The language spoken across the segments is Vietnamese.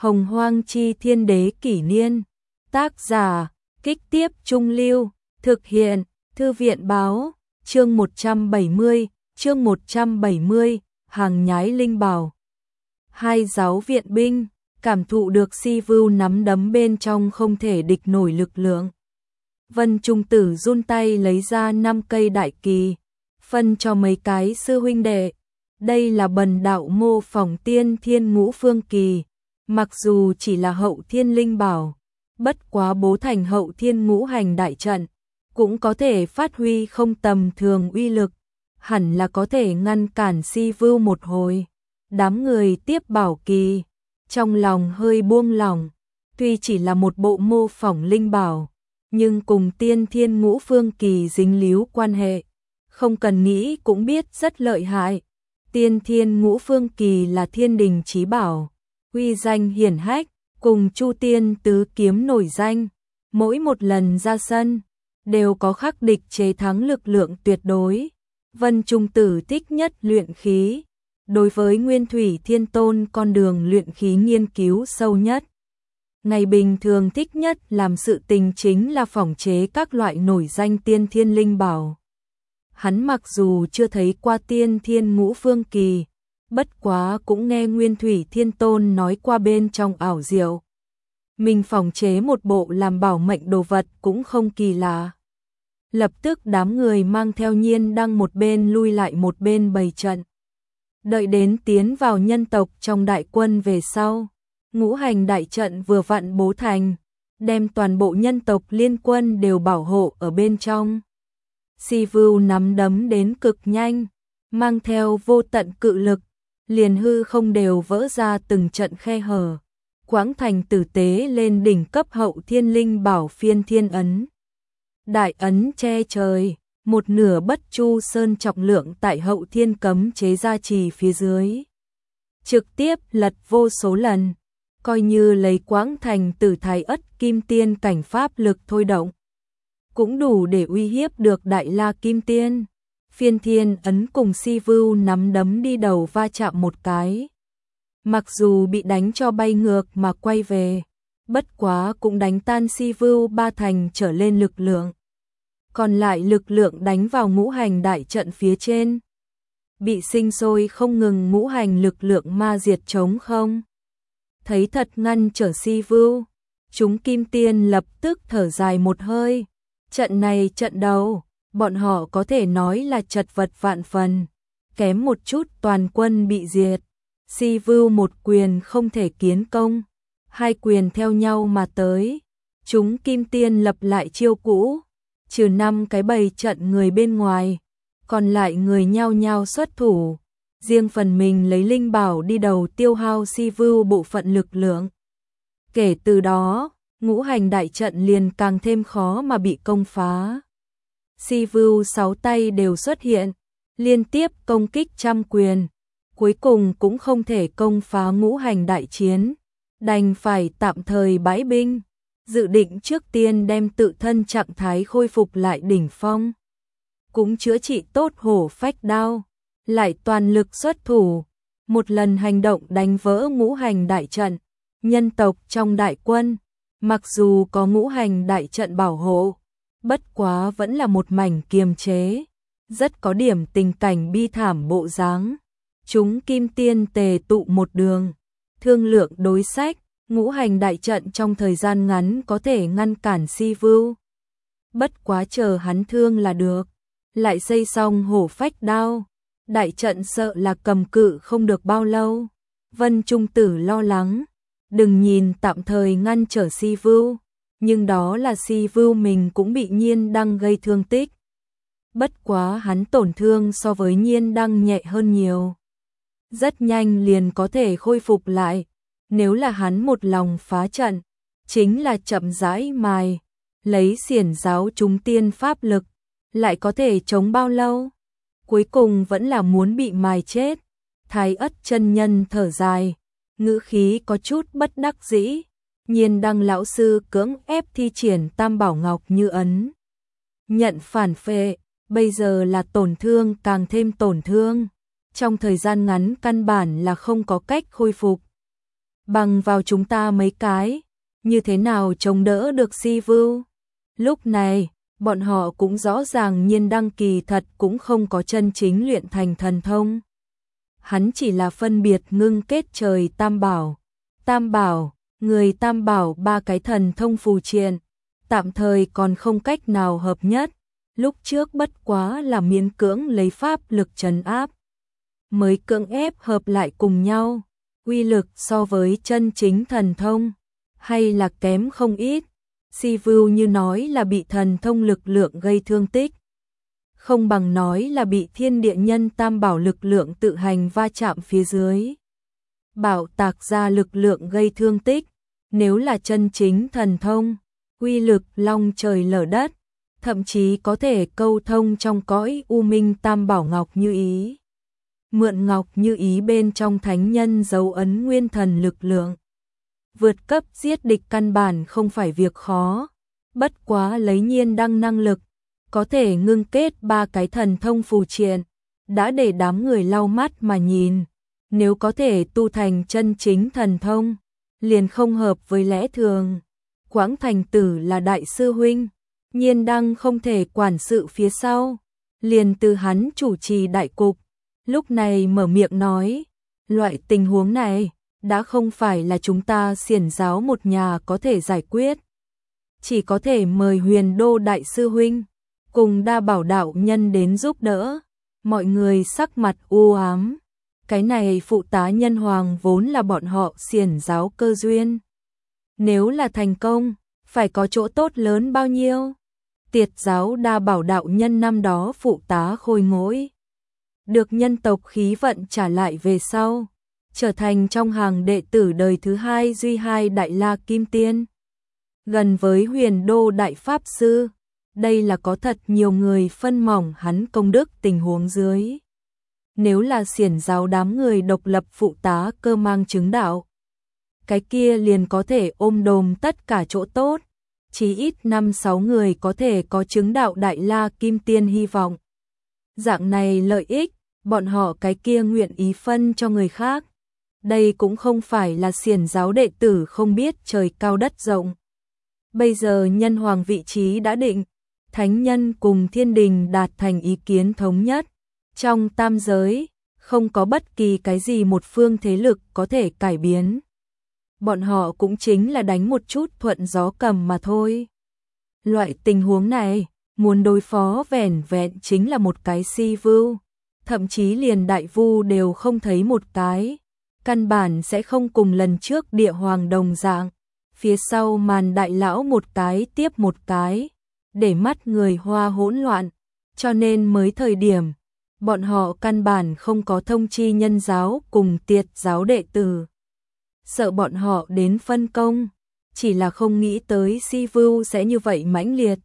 Hồng Hoang Chi Thiên Đế Kỷ Niên. Tác giả, Kích Tiếp Trung Lưu. Thực hiện, Thư viện Báo. Chương 170, hàng nhái linh bảo. Hai giáo viện binh, cảm thụ được Si Vưu nắm đấm bên trong không thể địch nổi lực lượng. Vân Trung Tử run tay lấy ra 5 cây đại kỳ, phân cho mấy cái sư huynh đệ. Đây là bần đạo mô phỏng tiên thiên ngũ phương kỳ, mặc dù chỉ là hậu thiên linh bảo, bất quá bố thành hậu thiên ngũ hành đại trận, cũng có thể phát huy không tầm thường uy lực, hẳn là có thể ngăn cản Si Vưu một hồi. Đám người tiếp bảo kỳ, trong lòng hơi buông lỏng, tuy chỉ là một bộ mô phỏng linh bảo, nhưng cùng tiên thiên ngũ phương kỳ dính líu quan hệ, không cần nghĩ cũng biết rất lợi hại. Tiên thiên ngũ phương kỳ là thiên đình chí bảo, uy danh hiển hách, cùng Chu Tiên tứ kiếm nổi danh, mỗi một lần ra sân đều có khắc địch chế thắng lực lượng tuyệt đối. Vân Trung Tử thích nhất luyện khí, đối với Nguyên Thủy Thiên Tôn con đường luyện khí nghiên cứu sâu nhất. Ngày bình thường thích nhất làm sự tình chính là phỏng chế các loại nổi danh tiên thiên linh bảo. Hắn mặc dù chưa thấy qua tiên thiên ngũ phương kỳ, bất quá cũng nghe Nguyên Thủy Thiên Tôn nói qua bên trong ảo diệu. Mình phỏng chế một bộ làm bảo mệnh đồ vật cũng không kỳ lạ. Lập tức đám người mang theo Nhiên Đăng một bên lui lại một bên bày trận. Đợi đến tiến vào nhân tộc trong đại quân về sau, ngũ hành đại trận vừa vặn bố thành, đem toàn bộ nhân tộc liên quân đều bảo hộ ở bên trong. Si Vưu nắm đấm đến cực nhanh, mang theo vô tận cự lực, liền hư không đều vỡ ra từng trận khe hở. Quãng thành tử tế lên đỉnh cấp hậu thiên linh bảo Phiên Thiên Ấn. Đại ấn che trời, một nửa Bất Chu Sơn trọng lượng tại hậu thiên cấm chế gia trì phía dưới. Trực tiếp lật vô số lần, coi như lấy quãng thành tử thái ất kim tiên cảnh pháp lực thôi động, cũng đủ để uy hiếp được Đại La Kim Tiên. Phiên Thiên Ấn cùng Si Vưu nắm đấm đi đầu va chạm một cái. Mặc dù bị đánh cho bay ngược mà quay về, bất quá cũng đánh tan Si Vưu 3 thành trở lên lực lượng. Còn lại lực lượng đánh vào ngũ hành đại trận phía trên. Bị sinh sôi không ngừng ngũ hành lực lượng ma diệt trống không. Thấy thật ngăn trở Si Vưu, chúng Kim Tiên lập tức thở dài một hơi. Trận này trận đầu, bọn họ có thể nói là chật vật vạn phần, kém một chút toàn quân bị diệt. Si Vưu một quyền không thể kiến công, 2 quyền theo nhau mà tới. Chúng Kim Tiên lập lại chiêu cũ, trừ 5 cái bầy trận người bên ngoài, còn lại người nhao nhao xuất thủ, riêng phần mình lấy linh bảo đi đầu tiêu hao Si Vưu bộ phận lực lượng. Kể từ đó, ngũ hành đại trận liền càng thêm khó mà bị công phá. Si Vưu 6 tay đều xuất hiện, liên tiếp công kích trăm quyền, cuối cùng cũng không thể công phá ngũ hành đại chiến, đành phải tạm thời bãi binh, dự định trước tiên đem tự thân trạng thái khôi phục lại đỉnh phong, cũng chữa trị tốt hổ phách đao, lại toàn lực xuất thủ, một lần hành động đánh vỡ ngũ hành đại trận. Nhân tộc trong đại quân, mặc dù có ngũ hành đại trận bảo hộ, bất quá vẫn là một mảnh kiềm chế, rất có điểm tình cảnh bi thảm bộ dáng. Chúng Kim Tiên tề tụ một đường, thương lượng đối sách, ngũ hành đại trận trong thời gian ngắn có thể ngăn cản Si Vưu. Bất quá chờ hắn thương là được, lại xây xong hổ phách đao, đại trận sợ là cầm cự không được bao lâu. Vân Trung Tử lo lắng, đừng nhìn tạm thời ngăn trở Si Vưu, nhưng đó là Si Vưu mình cũng bị Nhiên Đăng gây thương tích. Bất quá hắn tổn thương so với Nhiên Đăng nhẹ hơn nhiều, rất nhanh liền có thể khôi phục lại. Nếu là hắn một lòng phá trận, chính là chậm rãi mài, lấy xiển giáo chúng tiên pháp lực, lại có thể chống bao lâu? Cuối cùng vẫn là muốn bị mài chết. Thái Ất chân nhân thở dài, ngữ khí có chút bất đắc dĩ. Nhiên Đăng lão sư cưỡng ép thi triển Tam Bảo Ngọc Như Ấn, nhận phản phệ, bây giờ là tổn thương càng thêm tổn thương, trong thời gian ngắn căn bản là không có cách khôi phục. bằng vào chúng ta mấy cái, như thế nào chống đỡ được Si Vưu? Lúc này, bọn họ cũng rõ ràng Nhiên Đăng kỳ thật cũng không có chân chính luyện thành thần thông. Hắn chỉ là phân biệt ngưng kết trời tam bảo. Tam bảo, người tam bảo ba cái thần thông phù triện, tạm thời còn không cách nào hợp nhất, lúc trước bất quá là miễn cưỡng lấy pháp lực trấn áp, mới cưỡng ép hợp lại cùng nhau, uy lực so với chân chính thần thông, hay là kém không ít. Si Vưu như nói là bị thần thông lực lượng gây thương tích, không bằng nói là bị thiên địa nhân tam bảo lực lượng tự hành va chạm phía dưới. Bảo tạc ra lực lượng gây thương tích, nếu là chân chính thần thông, uy lực long trời lở đất, thậm chí có thể câu thông trong cõi u minh tam bảo ngọc như ý. Mượn ngọc như ý bên trong thánh nhân dấu ấn nguyên thần lực lượng. Vượt cấp giết địch căn bản không phải việc khó, bất quá lấy Nhiên Đăng năng lực, có thể ngưng kết ba cái thần thông phù triện, đã để đám người lau mắt mà nhìn. Nếu có thể tu thành chân chính thần thông, liền không hợp với lẽ thường. Quảng Thành Tử là đại sư huynh, Nhiên Đăng không thể quản sự phía sau, liền từ hắn chủ trì đại cục. Lúc này mở miệng nói, loại tình huống này đã không phải là chúng ta Xiển giáo một nhà có thể giải quyết, chỉ có thể mời Huyền Đô đại sư huynh cùng Đa Bảo đạo nhân đến giúp đỡ. Mọi người sắc mặt u ám. Cái này phụ tá nhân hoàng vốn là bọn họ Xiển giáo cơ duyên. Nếu là thành công, phải có chỗ tốt lớn bao nhiêu? Tiệt giáo Đa Bảo đạo nhân năm đó phụ tá khôi ngỗi, được nhân tộc khí vận trả lại về sau, trở thành trong hàng đệ tử đời thứ hai duy hai Đại La Kim Tiên. Gần với Huyền Đô đại pháp sư, đây là có thật nhiều người phân mỏng hắn công đức tình huống dưới. Nếu là Xiển giáo đám người độc lập phụ tá cơ mang chứng đạo, cái kia liền có thể ôm đồm tất cả chỗ tốt, chí ít 5-6 người có thể có chứng đạo Đại La Kim Tiên hy vọng. Dạng này lợi ích, bọn họ cái kia nguyện ý phân cho người khác. Đây cũng không phải là Xiển giáo đệ tử không biết trời cao đất rộng. Bây giờ nhân hoàng vị trí đã định, thánh nhân cùng thiên đình đạt thành ý kiến thống nhất. Trong tam giới, không có bất kỳ cái gì một phương thế lực có thể cải biến. Bọn họ cũng chính là đánh một chút thuận gió cầm mà thôi. Loại tình huống này, muốn đối phó vẻn vẹn chính là một cái Si Vưu, thậm chí liền đại vu đều không thấy một cái. Căn bản sẽ không cùng lần trước địa hoàng đồng dạng, phía sau màn đại lão một cái tiếp một cái, để mắt người Hoa hỗn loạn, cho nên mới thời điểm, bọn họ căn bản không có thông chi nhân giáo cùng tiệt giáo đệ tử. Sợ bọn họ đến phân công, chỉ là không nghĩ tới Si Vưu sẽ như vậy mãnh liệt.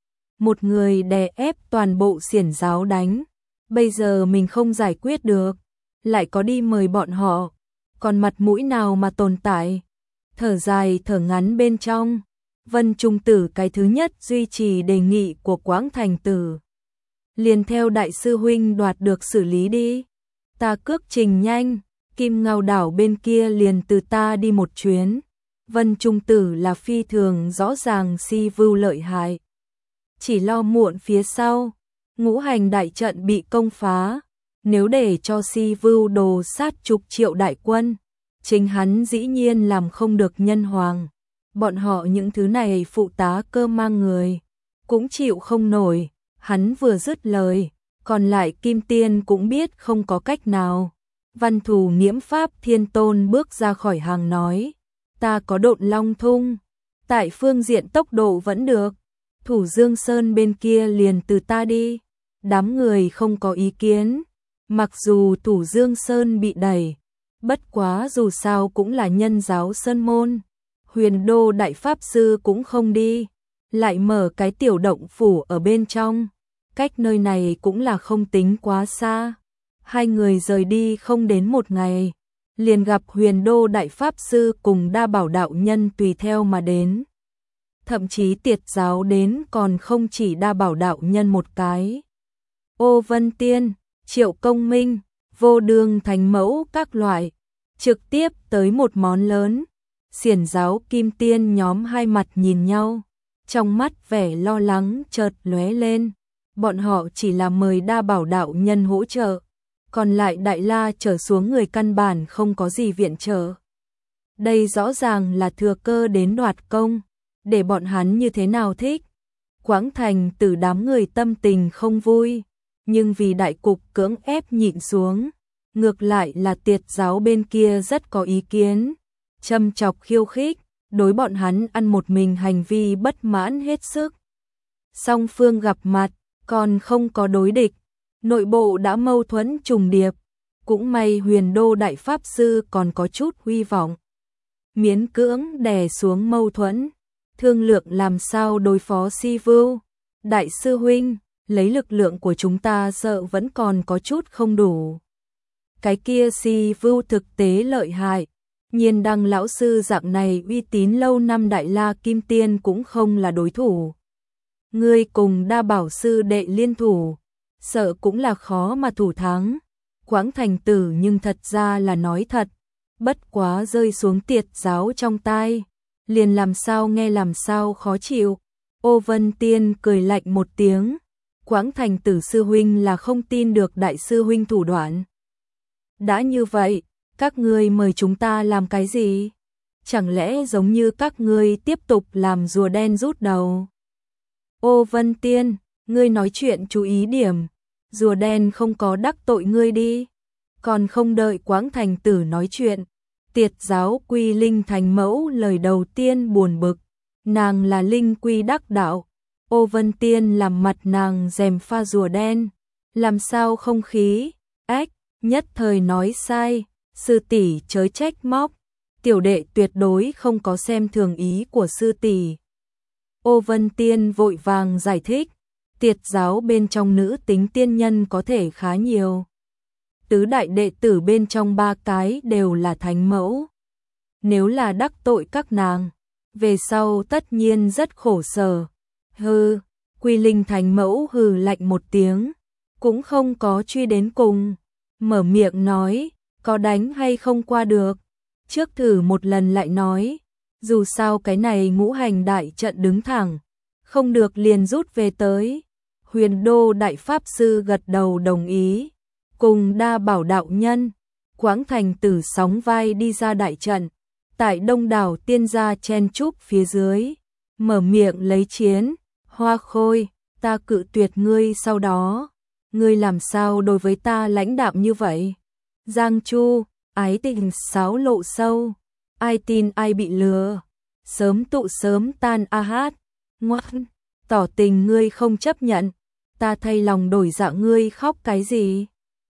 Một người đè ép toàn bộ Xiển giáo đánh, bây giờ mình không giải quyết được, lại có đi mời bọn họ, còn mặt mũi nào mà tồn tại. Thở dài thở ngắn bên trong, Vân Trung Tử cái thứ nhất duy trì đề nghị của Quảng Thành Tử. Liền theo đại sư huynh đoạt được xử lý đi, ta cước trình nhanh, Kim Ngao đảo bên kia liền từ ta đi một chuyến. Vân Trung Tử là phi thường rõ ràng Si Vưu lợi hại, chỉ lo muộn phía sau, ngũ hành đại trận bị công phá, nếu để cho Si Vưu đồ sát chục triệu đại quân, chính hắn dĩ nhiên làm không được nhân hoàng. Bọn họ những thứ này phụ tá cơ mang người, cũng chịu không nổi. Hắn vừa dứt lời, còn lại Kim Tiên cũng biết không có cách nào. Văn Thù Nghiễm Pháp Thiên Tôn bước ra khỏi hàng nói, ta có Độn Long Thung, tại phương diện tốc độ vẫn được, Thủ Dương Sơn bên kia liền từ ta đi. Đám người không có ý kiến, mặc dù Thủ Dương Sơn bị đẩy, bất quá dù sao cũng là nhân giáo sơn môn, Huyền Đô đại pháp sư cũng không đi, lại mở cái tiểu động phủ ở bên trong, cách nơi này cũng là không tính quá xa. Hai người rời đi không đến một ngày, liền gặp Huyền Đô đại pháp sư cùng Đa Bảo đạo nhân tùy theo mà đến. Thậm chí tiệt giáo đến còn không chỉ Đa Bảo đạo nhân một cái. Ô Vân Tiên, Triệu Công Minh, Vô Đường Thánh Mẫu các loại, trực tiếp tới một món lớn. Xiển giáo Kim Tiên nhóm hai mặt nhìn nhau, trong mắt vẻ lo lắng chợt lóe lên. Bọn họ chỉ là mời Đa Bảo đạo nhân hỗ trợ, còn lại Đại La trở xuống người căn bản không có gì viện trợ. Đây rõ ràng là thừa cơ đến đoạt công, để bọn hắn như thế nào thích. Quảng Thành Tử đám người tâm tình không vui, nhưng vì đại cục cưỡng ép nhịn xuống. Ngược lại là Tiệt giáo bên kia rất có ý kiến, châm chọc khiêu khích, đối bọn hắn ăn một mình hành vi bất mãn hết sức. Song phương gặp mặt, còn không có đối địch, nội bộ đã mâu thuẫn trùng điệp, cũng may Huyền Đô Đại Pháp Sư còn có chút hy vọng. Miễn cưỡng đè xuống mâu thuẫn, thương lượng làm sao đối phó Si Vưu. Đại sư huynh, lấy lực lượng của chúng ta sợ vẫn còn có chút không đủ. Cái kia Si Vưu thực tế lợi hại, Nhiên Đăng lão sư dạng này uy tín lâu năm Đại La Kim Tiên cũng không là đối thủ. Ngươi cùng Đa Bảo sư đệ liên thủ, sợ cũng là khó mà thủ thắng. Quảng Thành Tử nhưng thật ra là nói thật, bất quá rơi xuống Tiệt giáo trong tai, liền làm sao nghe làm sao khó chịu. Ô Vân Tiên cười lạnh một tiếng, Quảng Thành Tử sư huynh là không tin được đại sư huynh thủ đoạn. Đã như vậy, các ngươi mời chúng ta làm cái gì? Chẳng lẽ giống như các ngươi tiếp tục làm rùa đen rút đầu? Ô Vân Tiên, ngươi nói chuyện chú ý điểm, rùa đen không có đắc tội ngươi đi. Còn không đợi Quảng Thành Tử nói chuyện, Tiệt giáo Quy Linh thành mẫu lời đầu tiên buồn bực, nàng là linh quy đắc đạo. Ô Vân Tiên làm mặt nàng dèm pha rùa đen, làm sao không khí, ách, nhất thời nói sai, sư tỷ chớ trách móc, tiểu đệ tuyệt đối không có xem thường ý của sư tỷ. Ô Vân Tiên vội vàng giải thích, Tiệt giáo bên trong nữ tính tiên nhân có thể khá nhiều. Tứ đại đệ tử bên trong 3 cái đều là thánh mẫu. Nếu là đắc tội các nàng, về sau tất nhiên rất khổ sở. Hừ, Quy Linh thánh mẫu hừ lạnh một tiếng, cũng không có truy đến cùng, mở miệng nói, có đánh hay không qua được. Trước thử một lần lại nói, dù sao cái này ngũ hành đại trận đứng thẳng, không được liền rút về tới. Huyền Đô Đại Pháp Sư gật đầu đồng ý, cùng Đa Bảo đạo nhân, Quảng Thành Tử sóng vai đi ra đại trận, tại đông đảo tiên gia chen chúc phía dưới, mở miệng lấy chiến. Hoa Khôi, ta cự tuyệt ngươi sau đó, ngươi làm sao đối với ta lãnh đạm như vậy? Giang Chu, ái tình xáo lộ sâu, ai tin ai bị lừa, sớm tụ sớm tan a hát, ngoan, tỏ tình ngươi không chấp nhận, ta thay lòng đổi dạ ngươi khóc cái gì?